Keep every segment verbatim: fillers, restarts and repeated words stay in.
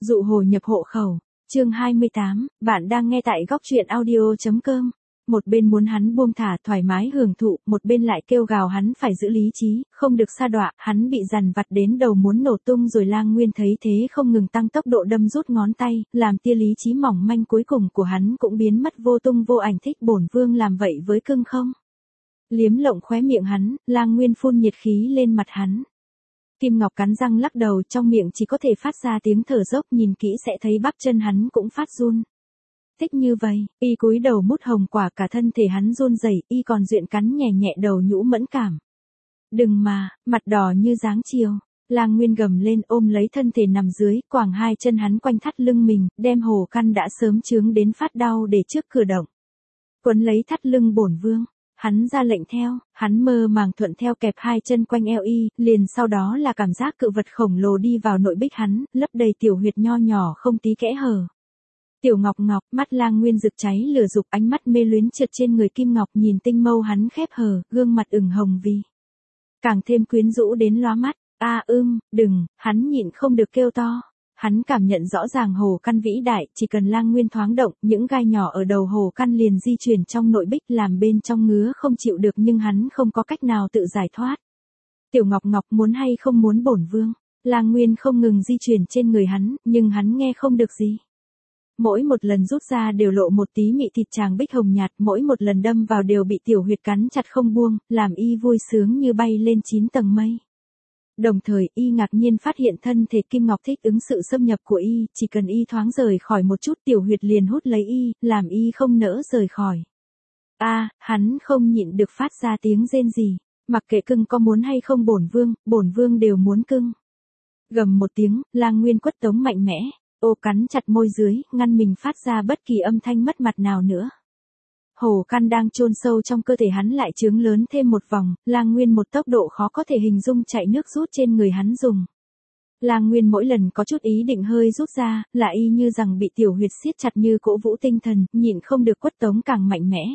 Dụ hồ nhập hộ khẩu, chương hai mươi tám, bạn đang nghe tại góc truyện audio.com. Một bên muốn hắn buông thả thoải mái hưởng thụ, một bên lại kêu gào hắn phải giữ lý trí, không được sa đọa, hắn bị dằn vặt đến đầu muốn nổ tung rồi. Lang Nguyên thấy thế không ngừng tăng tốc độ đâm rút ngón tay, làm tia lý trí mỏng manh cuối cùng của hắn cũng biến mất vô tung vô ảnh. Thích bổn vương làm vậy với cưng không? Liếm lộng khóe miệng hắn, Lang Nguyên phun nhiệt khí lên mặt hắn. Kim Ngọc cắn răng lắc đầu, trong miệng chỉ có thể phát ra tiếng thở dốc, nhìn kỹ sẽ thấy bắp chân hắn cũng phát run. Thích như vậy, y cúi đầu mút hồng quả, cả thân thể hắn run rẩy, y còn duyện cắn nhẹ nhẹ đầu nhũ mẫn cảm. Đừng mà, mặt đỏ như dáng chiều. Lang Nguyên gầm lên ôm lấy thân thể nằm dưới, quàng hai chân hắn quanh thắt lưng mình, đem hồ căn đã sớm chướng đến phát đau để trước cửa động. Quấn lấy thắt lưng bổn vương. Hắn ra lệnh theo, hắn mơ màng thuận theo kẹp hai chân quanh eo y, liền sau đó là cảm giác cự vật khổng lồ đi vào nội bích hắn, lấp đầy tiểu huyệt nho nhỏ không tí kẽ hở. Tiểu Ngọc Ngọc, mắt Lang Nguyên rực cháy lửa dục, ánh mắt mê luyến trượt trên người Kim Ngọc, nhìn tinh mâu hắn khép hờ, gương mặt ửng hồng vì càng thêm quyến rũ đến lóa mắt. A à, ưm, đừng, hắn nhịn không được kêu to. Hắn cảm nhận rõ ràng hồ căn vĩ đại, chỉ cần Lang Nguyên thoáng động, những gai nhỏ ở đầu hồ căn liền di chuyển trong nội bích, làm bên trong ngứa không chịu được, nhưng hắn không có cách nào tự giải thoát. Tiểu Ngọc Ngọc, muốn hay không muốn bổn vương? Lang Nguyên không ngừng di chuyển trên người hắn, nhưng hắn nghe không được gì. Mỗi một lần rút ra đều lộ một tí mị thịt tràng bích hồng nhạt, mỗi một lần đâm vào đều bị tiểu huyệt cắn chặt không buông, làm y vui sướng như bay lên chín tầng mây. Đồng thời y ngạc nhiên phát hiện thân thể Kim Ngọc thích ứng sự xâm nhập của y, chỉ cần y thoáng rời khỏi một chút tiểu huyệt liền hút lấy y, làm y không nỡ rời khỏi. A, à, hắn không nhịn được phát ra tiếng rên rỉ, mặc kệ cưng có muốn hay không bổn vương, bổn vương đều muốn cưng. Gầm một tiếng, Lang Nguyên quất tống mạnh mẽ, ô cắn chặt môi dưới, ngăn mình phát ra bất kỳ âm thanh mất mặt nào nữa. Hồ căn đang chôn sâu trong cơ thể hắn lại trướng lớn thêm một vòng, Lang Nguyên một tốc độ khó có thể hình dung chạy nước rút trên người hắn dùng. Lang Nguyên mỗi lần có chút ý định hơi rút ra, là y như rằng bị tiểu huyệt siết chặt như cỗ vũ tinh thần, nhịn không được quất tống càng mạnh mẽ.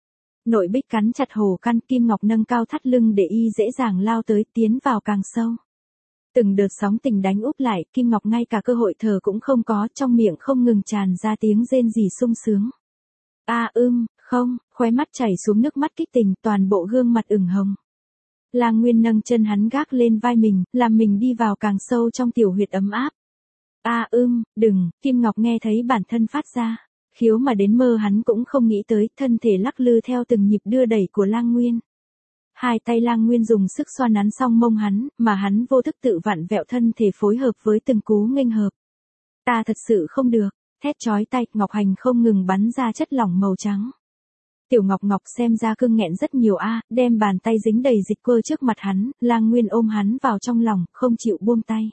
Nội bích cắn chặt hồ căn, Kim Ngọc nâng cao thắt lưng để y dễ dàng lao tới, tiến vào càng sâu. Từng đợt sóng tình đánh úp lại, Kim Ngọc ngay cả cơ hội thở cũng không có, trong miệng không ngừng tràn ra tiếng rên rỉ sung sướng. A à, ưm, không, khóe mắt chảy xuống nước mắt kích tình, toàn bộ gương mặt ửng hồng. Lang Nguyên nâng chân hắn gác lên vai mình, làm mình đi vào càng sâu trong tiểu huyệt ấm áp. A à, ưm, đừng, Kim Ngọc nghe thấy bản thân phát ra khiếu mà đến mơ hắn cũng không nghĩ tới, thân thể lắc lư theo từng nhịp đưa đẩy của Lang Nguyên. Hai tay Lang Nguyên dùng sức xoa nắn xong mông hắn, mà hắn vô thức tự vặn vẹo thân thể phối hợp với từng cú nghênh hợp. Ta thật sự không được. Thét chói tai, Ngọc Hành không ngừng bắn ra chất lỏng màu trắng. Tiểu Ngọc Ngọc xem ra cưng nghẹn rất nhiều a, à, đem bàn tay dính đầy dịch quơ trước mặt hắn, Lang Nguyên ôm hắn vào trong lòng, không chịu buông tay.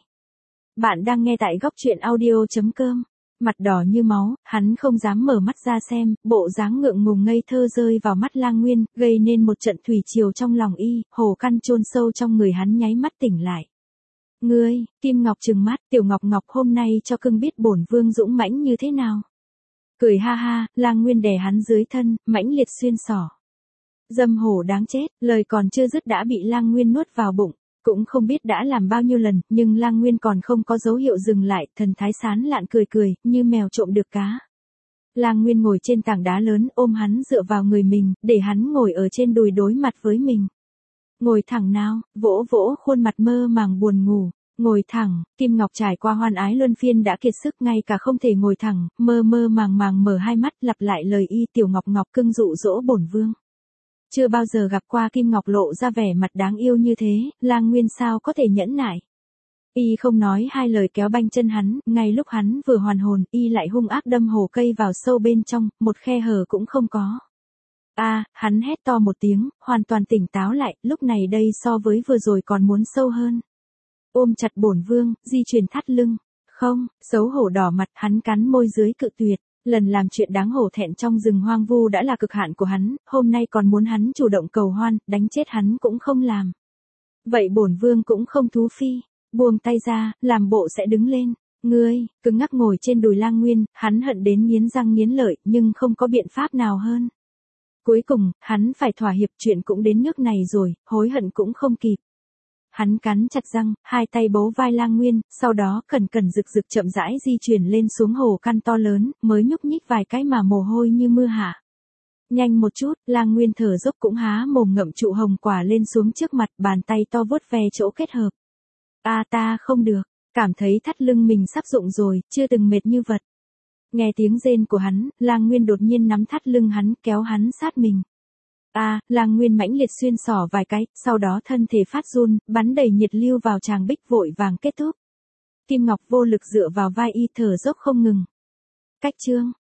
Bạn đang nghe tại góc truyện audio.com. Mặt đỏ như máu, hắn không dám mở mắt ra xem, bộ dáng ngượng ngùng ngây thơ rơi vào mắt Lang Nguyên, gây nên một trận thủy triều trong lòng y, hồ căn chôn sâu trong người hắn nháy mắt tỉnh lại. Ngươi, Kim Ngọc trừng mắt, Tiểu Ngọc Ngọc hôm nay cho cưng biết bổn vương dũng mãnh như thế nào. Cười ha ha, Lang Nguyên đè hắn dưới thân, mãnh liệt xuyên xỏ. Dâm hổ đáng chết, lời còn chưa dứt đã bị Lang Nguyên nuốt vào bụng, cũng không biết đã làm bao nhiêu lần, nhưng Lang Nguyên còn không có dấu hiệu dừng lại, thần thái sán lạn cười cười, như mèo trộm được cá. Lang Nguyên ngồi trên tảng đá lớn, ôm hắn dựa vào người mình, để hắn ngồi ở trên đùi đối mặt với mình. Ngồi thẳng nào, vỗ vỗ khuôn mặt mơ màng buồn ngủ, ngồi thẳng. Kim Ngọc trải qua hoan ái luân phiên đã kiệt sức, ngay cả không thể ngồi thẳng, mơ mơ màng màng mở hai mắt, lặp lại lời y. Tiểu Ngọc Ngọc cưng dụ dỗ bổn vương. Chưa bao giờ gặp qua Kim Ngọc lộ ra vẻ mặt đáng yêu như thế, Lang Nguyên sao có thể nhẫn nại. Y không nói hai lời kéo banh chân hắn, ngay lúc hắn vừa hoàn hồn, y lại hung ác đâm hồ cây vào sâu bên trong, một khe hở cũng không có. A, à, hắn hét to một tiếng, hoàn toàn tỉnh táo lại, lúc này đây so với vừa rồi còn muốn sâu hơn. Ôm chặt bổn vương, di chuyển thắt lưng. Không, xấu hổ đỏ mặt, hắn cắn môi dưới cự tuyệt. Lần làm chuyện đáng hổ thẹn trong rừng hoang vu đã là cực hạn của hắn, hôm nay còn muốn hắn chủ động cầu hoan, đánh chết hắn cũng không làm. Vậy bổn vương cũng không thú phi, buông tay ra, làm bộ sẽ đứng lên. Ngươi, cứng ngắc ngồi trên đùi Lang Nguyên, hắn hận đến nghiến răng nghiến lợi, nhưng không có biện pháp nào hơn. Cuối cùng, hắn phải thỏa hiệp, chuyện cũng đến nước này rồi, hối hận cũng không kịp. Hắn cắn chặt răng, hai tay bấu vai Lang Nguyên, sau đó cẩn cẩn rực rực chậm rãi di chuyển lên xuống hồ căn to lớn, mới nhúc nhích vài cái mà mồ hôi như mưa hạ. Nhanh một chút, Lang Nguyên thở dốc cũng há mồm ngậm trụ hồng quả lên xuống trước mặt, bàn tay to vuốt ve chỗ kết hợp. A ta không được, cảm thấy thắt lưng mình sắp rụng rồi, chưa từng mệt như vật. Nghe tiếng rên của hắn, Lang Nguyên đột nhiên nắm thắt lưng hắn, kéo hắn sát mình. A, Lang Nguyên mãnh liệt xuyên xỏ vài cái, sau đó thân thể phát run, bắn đầy nhiệt lưu vào tràng bích vội vàng kết thúc. Kim Ngọc vô lực dựa vào vai y thở dốc không ngừng. Cách chương